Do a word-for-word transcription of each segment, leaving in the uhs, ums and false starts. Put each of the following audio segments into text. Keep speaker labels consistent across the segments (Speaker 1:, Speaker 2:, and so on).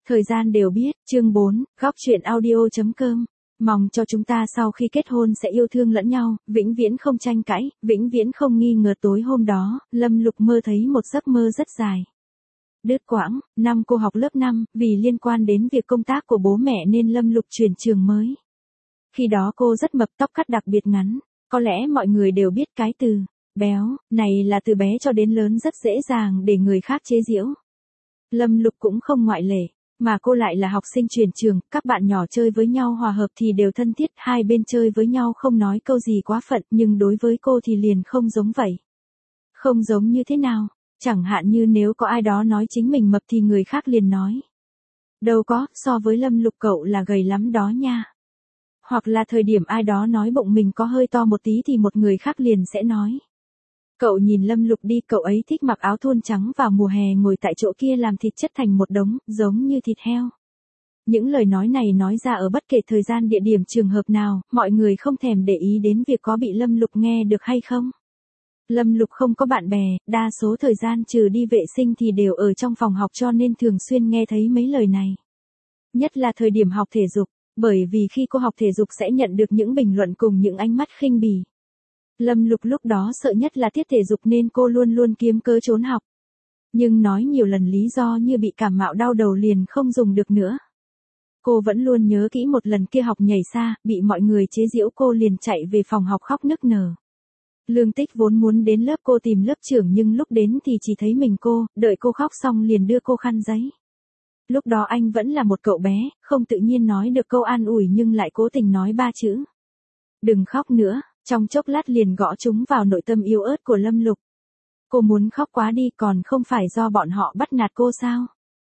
Speaker 1: Thời gian đều biết, chương bốn, góc chuyện audio.com. Mong cho chúng ta sau khi kết hôn sẽ yêu thương lẫn nhau, vĩnh viễn không tranh cãi, vĩnh viễn không nghi ngờ. Tối hôm đó, Lâm Lục mơ thấy một giấc mơ rất dài. Đứt quãng, năm cô học lớp năm, vì liên quan đến việc công tác của bố mẹ nên Lâm Lục chuyển trường mới. Khi đó cô rất mập, tóc cắt đặc biệt ngắn, có lẽ mọi người đều biết cái từ béo này là từ bé cho đến lớn rất dễ dàng để người khác chế giễu. Lâm Lục cũng không ngoại lệ. Mà cô lại là học sinh chuyển trường, các bạn nhỏ chơi với nhau hòa hợp thì đều thân thiết, hai bên chơi với nhau không nói câu gì quá phận, nhưng đối với cô thì liền không giống vậy. Không giống như thế nào? Chẳng hạn như nếu có ai đó nói chính mình mập thì người khác liền nói. Đâu có, so với Lâm Lục cậu là gầy lắm đó nha. Hoặc là thời điểm ai đó nói bụng mình có hơi to một tí thì một người khác liền sẽ nói. Cậu nhìn Lâm Lục đi, cậu ấy thích mặc áo thun trắng vào mùa hè ngồi tại chỗ kia làm thịt chất thành một đống, giống như thịt heo. Những lời nói này nói ra ở bất kể thời gian địa điểm trường hợp nào, mọi người không thèm để ý đến việc có bị Lâm Lục nghe được hay không. Lâm Lục không có bạn bè, đa số thời gian trừ đi vệ sinh thì đều ở trong phòng học cho nên thường xuyên nghe thấy mấy lời này. Nhất là thời điểm học thể dục, bởi vì khi cô học thể dục sẽ nhận được những bình luận cùng những ánh mắt khinh bỉ. Lâm Lục lúc đó sợ nhất là tiết thể dục nên cô luôn luôn kiếm cớ trốn học. Nhưng nói nhiều lần lý do như bị cảm mạo đau đầu liền không dùng được nữa. Cô vẫn luôn nhớ kỹ một lần kia học nhảy xa, bị mọi người chế giễu cô liền chạy về phòng học khóc nức nở. Lương Tích vốn muốn đến lớp cô tìm lớp trưởng nhưng lúc đến thì chỉ thấy mình cô, đợi cô khóc xong liền đưa cô khăn giấy. Lúc đó anh vẫn là một cậu bé, không tự nhiên nói được câu an ủi nhưng lại cố tình nói ba chữ. Đừng khóc nữa. Trong chốc lát liền gõ chúng vào nội tâm yếu ớt của Lâm Lục. Cô muốn khóc quá đi còn không phải do bọn họ bắt nạt cô sao?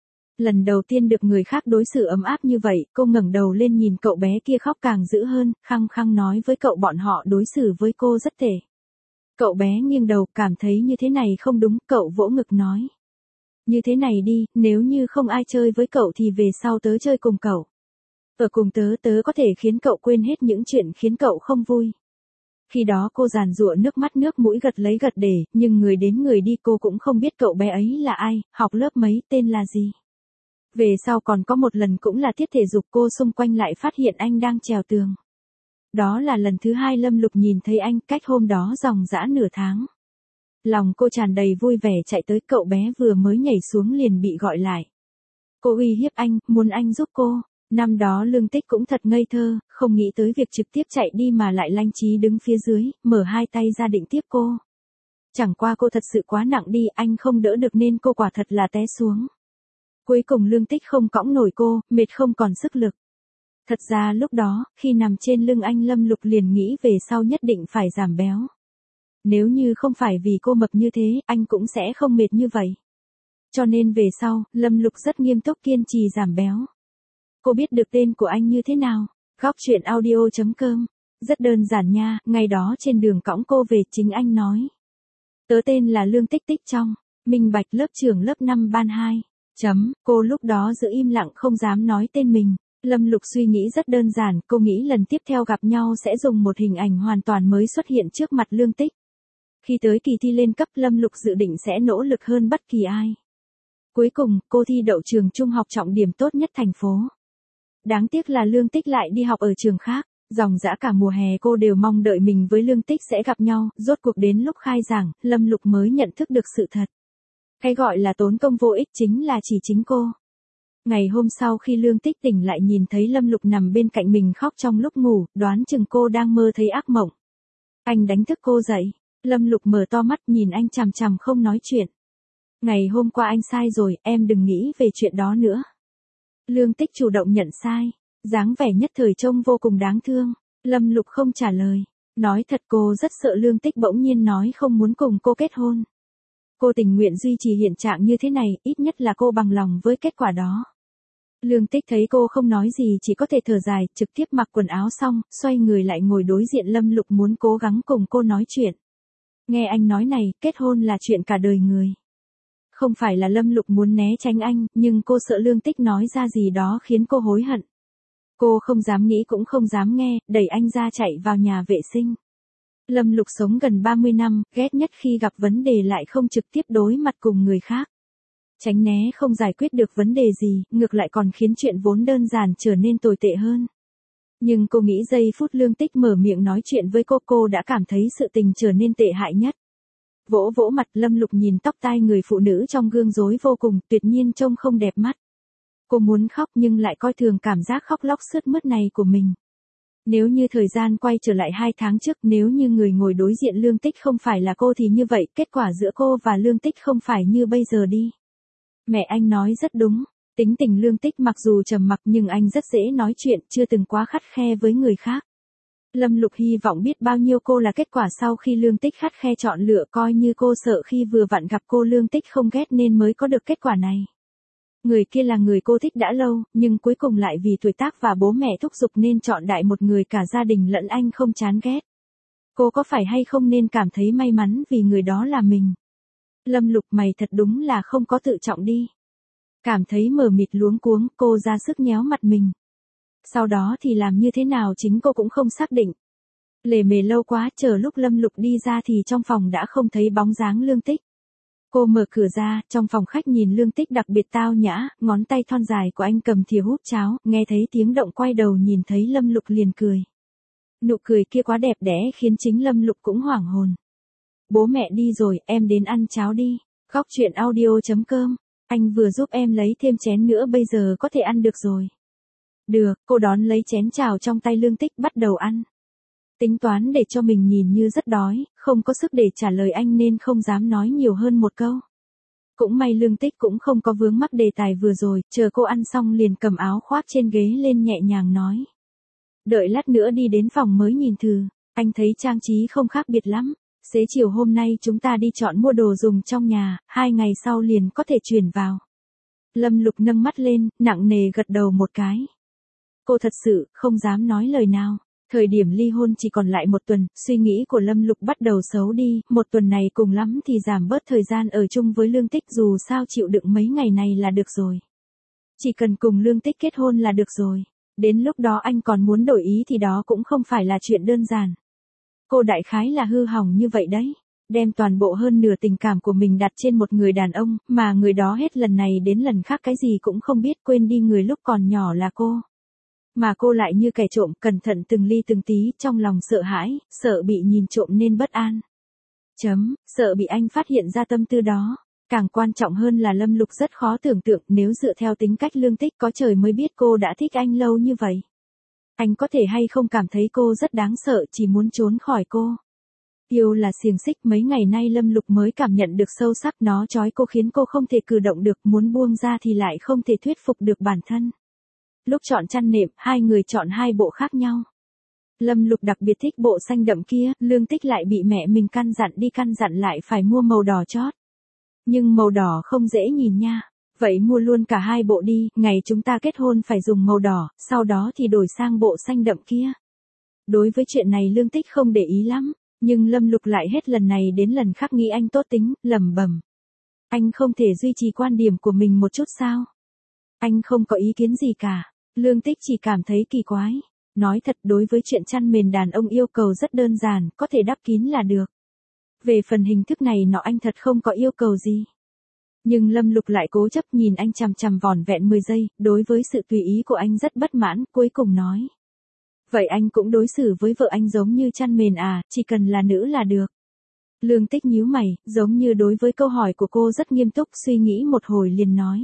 Speaker 1: Lần đầu tiên được người khác đối xử ấm áp như vậy, cô ngẩng đầu lên nhìn cậu bé kia khóc càng dữ hơn, khăng khăng nói với cậu bọn họ đối xử với cô rất tệ. Cậu bé nghiêng đầu cảm thấy như thế này không đúng, cậu vỗ ngực nói. Như thế này đi, nếu như không ai chơi với cậu thì về sau tớ chơi cùng cậu. Ở cùng tớ tớ có thể khiến cậu quên hết những chuyện khiến cậu không vui. Khi đó cô giàn giụa nước mắt nước mũi gật lấy gật để, nhưng người đến người đi cô cũng không biết cậu bé ấy là ai, học lớp mấy, tên là gì. Về sau còn có một lần cũng là tiết thể dục cô xung quanh lại phát hiện anh đang trèo tường. Đó là lần thứ hai Lâm Lục nhìn thấy anh, cách hôm đó dòng dã nửa tháng. Lòng cô tràn đầy vui vẻ chạy tới, cậu bé vừa mới nhảy xuống liền bị gọi lại. Cô uy hiếp anh, muốn anh giúp cô. Năm đó Lương Tích cũng thật ngây thơ, không nghĩ tới việc trực tiếp chạy đi mà lại lanh trí đứng phía dưới, mở hai tay ra định tiếp cô. Chẳng qua cô thật sự quá nặng đi, anh không đỡ được nên cô quả thật là té xuống. Cuối cùng Lương Tích không cõng nổi cô, mệt không còn sức lực. Thật ra lúc đó, khi nằm trên lưng anh Lâm Lục liền nghĩ về sau nhất định phải giảm béo. Nếu như không phải vì cô mập như thế, anh cũng sẽ không mệt như vậy. Cho nên về sau, Lâm Lục rất nghiêm túc kiên trì giảm béo. Cô biết được tên của anh như thế nào? Góc chuyện audio.com. Rất đơn giản nha, ngày đó trên đường cõng cô về chính anh nói. Tớ tên là Lương Tích Tích trong, minh bạch lớp trưởng lớp năm ban hai. Chấm, cô lúc đó giữ im lặng không dám nói tên mình. Lâm Lục suy nghĩ rất đơn giản, cô nghĩ lần tiếp theo gặp nhau sẽ dùng một hình ảnh hoàn toàn mới xuất hiện trước mặt Lương Tích. Khi tới kỳ thi lên cấp Lâm Lục dự định sẽ nỗ lực hơn bất kỳ ai. Cuối cùng, cô thi đậu trường trung học trọng điểm tốt nhất thành phố. Đáng tiếc là Lương Tích lại đi học ở trường khác, dòng dã cả mùa hè cô đều mong đợi mình với Lương Tích sẽ gặp nhau, rốt cuộc đến lúc khai giảng, Lâm Lục mới nhận thức được sự thật. Cái gọi là tốn công vô ích chính là chỉ chính cô. Ngày hôm sau khi Lương Tích tỉnh lại nhìn thấy Lâm Lục nằm bên cạnh mình khóc trong lúc ngủ, đoán chừng cô đang mơ thấy ác mộng. Anh đánh thức cô dậy, Lâm Lục mở to mắt nhìn anh chằm chằm không nói chuyện. Ngày hôm qua anh sai rồi, em đừng nghĩ về chuyện đó nữa. Lương Tích chủ động nhận sai, dáng vẻ nhất thời trông vô cùng đáng thương. Lâm Lục không trả lời, nói thật cô rất sợ Lương Tích bỗng nhiên nói không muốn cùng cô kết hôn. Cô tình nguyện duy trì hiện trạng như thế này, ít nhất là cô bằng lòng với kết quả đó. Lương Tích thấy cô không nói gì chỉ có thể thở dài, trực tiếp mặc quần áo xong, xoay người lại ngồi đối diện Lâm Lục muốn cố gắng cùng cô nói chuyện. Nghe anh nói này, kết hôn là chuyện cả đời người. Không phải là Lâm Lục muốn né tránh anh, nhưng cô sợ Lương Tích nói ra gì đó khiến cô hối hận. Cô không dám nghĩ cũng không dám nghe, đẩy anh ra chạy vào nhà vệ sinh. Lâm Lục sống gần ba mươi năm, ghét nhất khi gặp vấn đề lại không trực tiếp đối mặt cùng người khác. Tránh né không giải quyết được vấn đề gì, ngược lại còn khiến chuyện vốn đơn giản trở nên tồi tệ hơn. Nhưng cô nghĩ giây phút Lương Tích mở miệng nói chuyện với cô, cô đã cảm thấy sự tình trở nên tệ hại nhất. Vỗ vỗ mặt, Lâm Lục nhìn tóc tai người phụ nữ trong gương rối vô cùng, tuyệt nhiên trông không đẹp mắt. Cô muốn khóc nhưng lại coi thường cảm giác khóc lóc sướt mướt này của mình. Nếu như thời gian quay trở lại hai tháng trước, nếu như người ngồi đối diện Lương Tích không phải là cô thì như vậy, kết quả giữa cô và Lương Tích không phải như bây giờ đi. Mẹ anh nói rất đúng, tính tình Lương Tích mặc dù trầm mặc nhưng anh rất dễ nói chuyện, chưa từng quá khắt khe với người khác. Lâm Lục hy vọng biết bao nhiêu cô là kết quả sau khi Lương Tích khắt khe chọn lựa, coi như cô sợ khi vừa vặn gặp cô Lương Tích không ghét nên mới có được kết quả này. Người kia là người cô thích đã lâu, nhưng cuối cùng lại vì tuổi tác và bố mẹ thúc giục nên chọn đại một người cả gia đình lẫn anh không chán ghét. Cô có phải hay không nên cảm thấy may mắn vì người đó là mình? Lâm Lục, mày thật đúng là không có tự trọng đi. Cảm thấy mờ mịt luống cuống, cô ra sức nhéo mặt mình. Sau đó thì làm như thế nào chính cô cũng không xác định. Lề mề lâu quá, chờ lúc Lâm Lục đi ra thì trong phòng đã không thấy bóng dáng Lương Tích. Cô mở cửa ra, trong phòng khách nhìn Lương Tích đặc biệt tao nhã, ngón tay thon dài của anh cầm thìa hút cháo, nghe thấy tiếng động quay đầu nhìn thấy Lâm Lục liền cười. Nụ cười kia quá đẹp đẽ khiến chính Lâm Lục cũng hoảng hồn. Bố mẹ đi rồi, em đến ăn cháo đi. Góc chuyện audio chấm com, anh vừa giúp em lấy thêm chén nữa, bây giờ có thể ăn được rồi. Được, cô đón lấy chén chào trong tay Lương Tích bắt đầu ăn. Tính toán để cho mình nhìn như rất đói, không có sức để trả lời anh nên không dám nói nhiều hơn một câu. Cũng may Lương Tích cũng không có vướng mắc đề tài vừa rồi, chờ cô ăn xong liền cầm áo khoác trên ghế lên nhẹ nhàng nói. Đợi lát nữa đi đến phòng mới nhìn thử, anh thấy trang trí không khác biệt lắm. Xế chiều hôm nay chúng ta đi chọn mua đồ dùng trong nhà, hai ngày sau liền có thể chuyển vào. Lâm Lục nâng mắt lên, nặng nề gật đầu một cái. Cô thật sự không dám nói lời nào. Thời điểm ly hôn chỉ còn lại một tuần, suy nghĩ của Lâm Lục bắt đầu xấu đi, một tuần này cùng lắm thì giảm bớt thời gian ở chung với Lương Tích, dù sao chịu đựng mấy ngày này là được rồi. Chỉ cần cùng Lương Tích kết hôn là được rồi. Đến lúc đó anh còn muốn đổi ý thì đó cũng không phải là chuyện đơn giản. Cô đại khái là hư hỏng như vậy đấy. Đem toàn bộ hơn nửa tình cảm của mình đặt trên một người đàn ông, mà người đó hết lần này đến lần khác cái gì cũng không biết, quên đi người lúc còn nhỏ là cô. Mà cô lại như kẻ trộm, cẩn thận từng ly từng tí, trong lòng sợ hãi, sợ bị nhìn trộm nên bất an. Chấm, sợ bị anh phát hiện ra tâm tư đó. Càng quan trọng hơn là Lâm Lục rất khó tưởng tượng, nếu dựa theo tính cách Lương Tích có trời mới biết cô đã thích anh lâu như vậy. Anh có thể hay không cảm thấy cô rất đáng sợ, chỉ muốn trốn khỏi cô. Yêu là xiềng xích, mấy ngày nay Lâm Lục mới cảm nhận được sâu sắc, nó trói cô khiến cô không thể cử động được, muốn buông ra thì lại không thể thuyết phục được bản thân. Lúc chọn chăn nệm, hai người chọn hai bộ khác nhau. Lâm Lục đặc biệt thích bộ xanh đậm kia, Lương Tích lại bị mẹ mình căn dặn đi căn dặn lại phải mua màu đỏ chót. Nhưng màu đỏ không dễ nhìn nha. Vậy mua luôn cả hai bộ đi, ngày chúng ta kết hôn phải dùng màu đỏ, sau đó thì đổi sang bộ xanh đậm kia. Đối với chuyện này Lương Tích không để ý lắm, nhưng Lâm Lục lại hết lần này đến lần khác nghĩ anh tốt tính, lẩm bẩm. Anh không thể duy trì quan điểm của mình một chút sao? Anh không có ý kiến gì cả. Lương Tích chỉ cảm thấy kỳ quái. Nói thật, đối với chuyện chăn mền đàn ông yêu cầu rất đơn giản, có thể đắp kín là được. Về phần hình thức này nọ anh thật không có yêu cầu gì. Nhưng Lâm Lục lại cố chấp nhìn anh chằm chằm vỏn vẹn mười giây, đối với sự tùy ý của anh rất bất mãn, cuối cùng nói. Vậy anh cũng đối xử với vợ anh giống như chăn mền à, chỉ cần là nữ là được. Lương Tích nhíu mày, giống như đối với câu hỏi của cô rất nghiêm túc, suy nghĩ một hồi liền nói.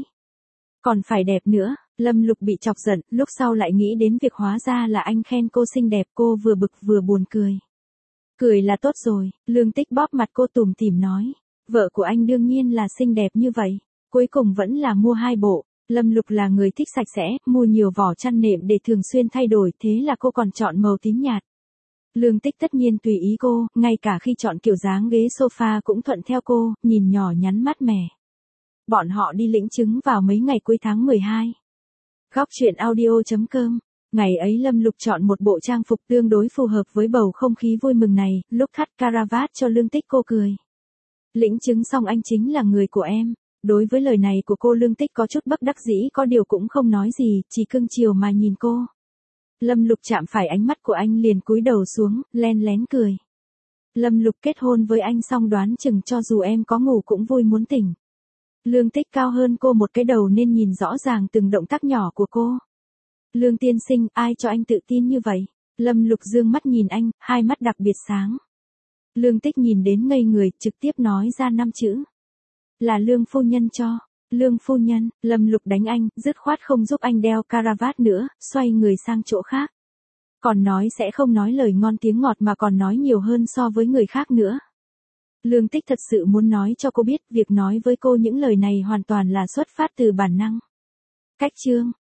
Speaker 1: Còn phải đẹp nữa. Lâm Lục bị chọc giận, lúc sau lại nghĩ đến việc hóa ra là anh khen cô xinh đẹp, cô vừa bực vừa buồn cười. Cười là tốt rồi, Lương Tích bóp mặt cô tủm tỉm nói. Vợ của anh đương nhiên là xinh đẹp như vậy. Cuối cùng vẫn là mua hai bộ. Lâm Lục là người thích sạch sẽ, mua nhiều vỏ chăn nệm để thường xuyên thay đổi, thế là cô còn chọn màu tím nhạt. Lương Tích tất nhiên tùy ý cô, ngay cả khi chọn kiểu dáng ghế sofa cũng thuận theo cô, nhìn nhỏ nhắn mát mẻ. Bọn họ đi lĩnh chứng vào mấy ngày cuối tháng mười hai. Góc chuyện audio chấm com. Ngày ấy Lâm Lục chọn một bộ trang phục tương đối phù hợp với bầu không khí vui mừng này, lúc thắt caravat cho Lương Tích cô cười. Lĩnh chứng xong anh chính là người của em. Đối với lời này của cô Lương Tích có chút bất đắc dĩ, có điều cũng không nói gì, chỉ cưng chiều mà nhìn cô. Lâm Lục chạm phải ánh mắt của anh liền cúi đầu xuống, len lén cười. Lâm Lục kết hôn với anh xong đoán chừng cho dù em có ngủ cũng vui muốn tỉnh. Lương Tích cao hơn cô một cái đầu nên nhìn rõ ràng từng động tác nhỏ của cô. Lương tiên sinh, ai cho anh tự tin như vậy? Lâm Lục dương mắt nhìn anh, hai mắt đặc biệt sáng. Lương Tích nhìn đến ngây người, trực tiếp nói ra năm chữ. Là Lương phu nhân cho. Lương phu nhân, Lâm Lục đánh anh, dứt khoát không giúp anh đeo caravat nữa, xoay người sang chỗ khác. Còn nói sẽ không nói lời ngon tiếng ngọt mà còn nói nhiều hơn so với người khác nữa. Lương Tích thật sự muốn nói cho cô biết, việc nói với cô những lời này hoàn toàn là xuất phát từ bản năng. Cách chương